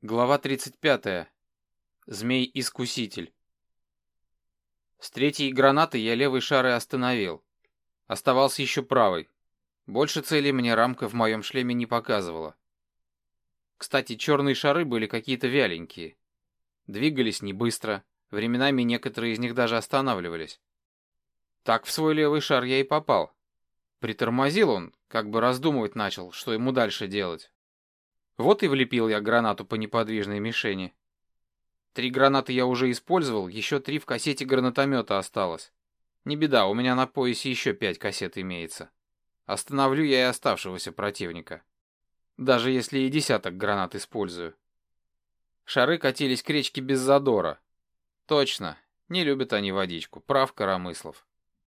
Глава 35. Змей-искуситель. С третьей гранаты я левый шар и остановил. Оставался еще правый. Больше целей мне рамка в моем шлеме не показывала. Кстати, черные шары были какие-то вяленькие. Двигались не быстро, временами некоторые из них даже останавливались. Так в свой левый шар я и попал. Притормозил он, как бы раздумывать начал, что ему дальше делать. Вот и влепил я гранату по неподвижной мишени. 3 гранаты я уже использовал, еще 3 в кассете гранатомета осталось. Не беда, у меня на поясе еще 5 кассет имеется. Остановлю я и оставшегося противника. Даже если и десяток гранат использую. Шары катились к речке без задора. Точно, не любят они водичку, прав Коромыслов.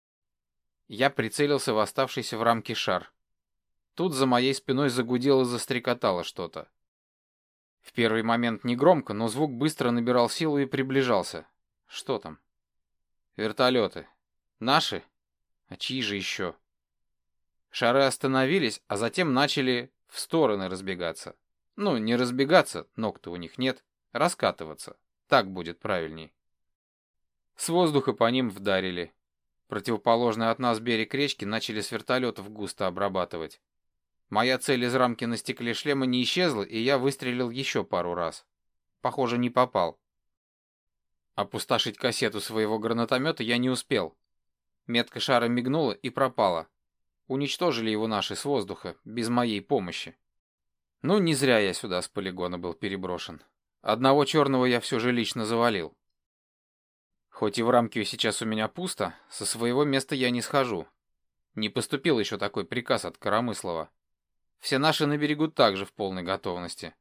Я прицелился в оставшийся в рамке шар. Тут за моей спиной загудело и застрекотало что-то. В первый момент негромко, но звук быстро набирал силу и приближался. Что там? Вертолеты. Наши? А чьи же еще? Шары остановились, а затем начали в стороны разбегаться. Ну, не разбегаться, ног-то у них нет, раскатываться. Так будет правильней. С воздуха по ним вдарили. Противоположный от нас берег речки начали с вертолетов густо обрабатывать. Моя цель из рамки на стекле шлема не исчезла, и я выстрелил еще пару раз. Похоже, не попал. Опустошить кассету своего гранатомета я не успел. Метка шара мигнула и пропала. Уничтожили его наши с воздуха, без моей помощи. Ну, не зря я сюда с полигона был переброшен. Одного черного я все же лично завалил. Хоть и в рамке сейчас у меня пусто, со своего места я не схожу. Не поступил еще такой приказ от Коромыслова. Все наши на берегу также в полной готовности.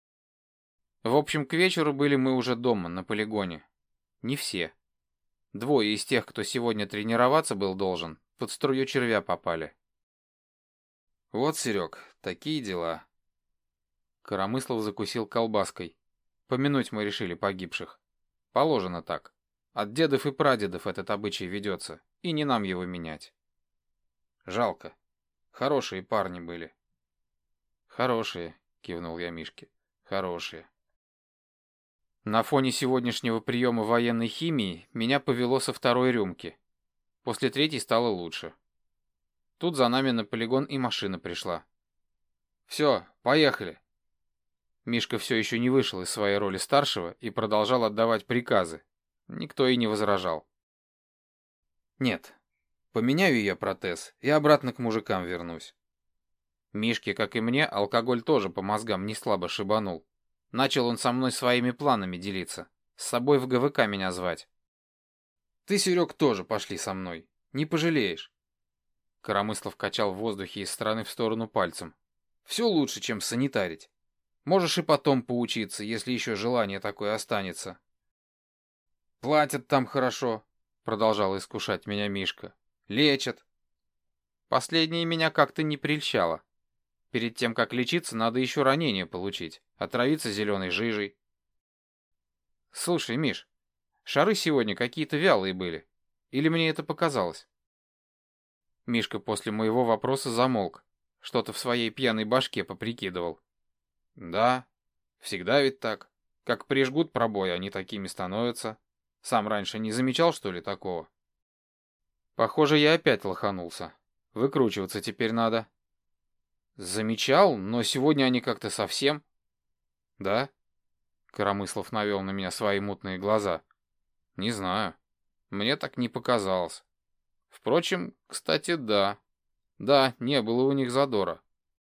В общем, к вечеру были мы уже дома, на полигоне. Не все. 2 из тех, кто сегодня тренироваться был должен, под струю червя попали. Вот, Серег, такие дела. Коромыслов закусил колбаской. Помянуть мы решили погибших. Положено так. От дедов и прадедов этот обычай ведется, и не нам его менять. Жалко. Хорошие парни были. Хорошие, кивнул я Мишке. Хорошие. На фоне сегодняшнего приема военной химии меня повело со 2-й рюмки. После 3-й стало лучше. Тут за нами на полигон и машина пришла. Все, поехали. Мишка все еще не вышел из своей роли старшего и продолжал отдавать приказы. Никто и не возражал. Нет, поменяю я протез и обратно к мужикам вернусь. Мишке, как и мне, алкоголь тоже по мозгам не слабо шибанул. Начал он со мной своими планами делиться. С собой в ГВК меня звать. Ты, Серег, тоже пошли со мной. Не пожалеешь. Коромыслов качал в воздухе из стороны в сторону пальцем. Все лучше, чем санитарить. Можешь и потом поучиться, если еще желание такое останется. Платят там хорошо, продолжал искушать меня Мишка. Лечат. Последнее меня как-то не прельщало. Перед тем, как лечиться, надо еще ранение получить, отравиться зеленой жижей. Слушай, Миш, шары сегодня какие-то вялые были. Или мне это показалось? Мишка после моего вопроса замолк. Что-то в своей пьяной башке поприкидывал. Да, всегда ведь так. Как прижгут пробой, они такими становятся. Сам раньше не замечал, что ли, такого? Похоже, я опять лоханулся. Выкручиваться теперь надо. Замечал, но сегодня они как-то совсем... Да? Коромыслов навел на меня свои мутные глаза. Не знаю. Мне так не показалось. Впрочем, кстати, да. Да, не было у них задора.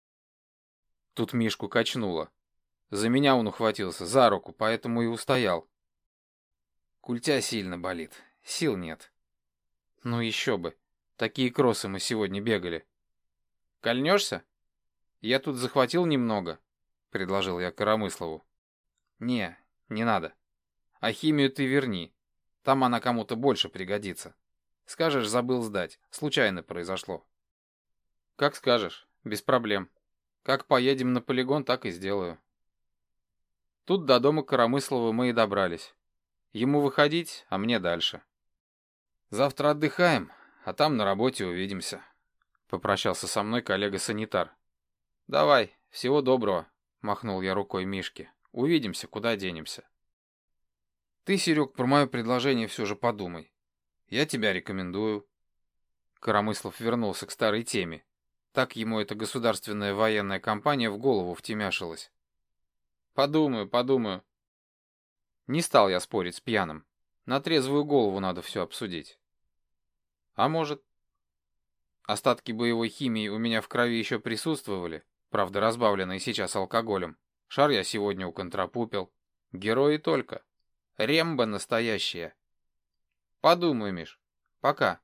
Тут Мишку качнуло. За меня он ухватился, за руку, поэтому и устоял. Культя сильно болит. Сил нет. Ну еще бы. Такие кроссы мы сегодня бегали. Кольнешься? Я тут захватил немного, предложил я Коромыслову. Не надо. А химию ты верни. Там она кому-то больше пригодится. Скажешь, забыл сдать. Случайно произошло. Как скажешь, без проблем. Как поедем на полигон, так и сделаю. Тут до дома Коромыслова мы и добрались. Ему выходить, а мне дальше. Завтра отдыхаем, а там на работе увидимся. Попрощался со мной коллега-санитар. Давай, всего доброго, махнул я рукой Мишке. Увидимся, куда денемся. Ты, Серег, про мое предложение все же подумай. Я тебя рекомендую. Коромыслов вернулся к старой теме. Так ему эта государственная военная компания в голову втемяшилась. Подумаю, подумаю. Не стал я спорить с пьяным. На трезвую голову надо все обсудить. А может... Остатки боевой химии у меня в крови еще присутствовали, правда разбавленные сейчас алкоголем. Шар я сегодня уконтрапупил. Герои только. Рембо настоящая. Подумай, Миш. Пока.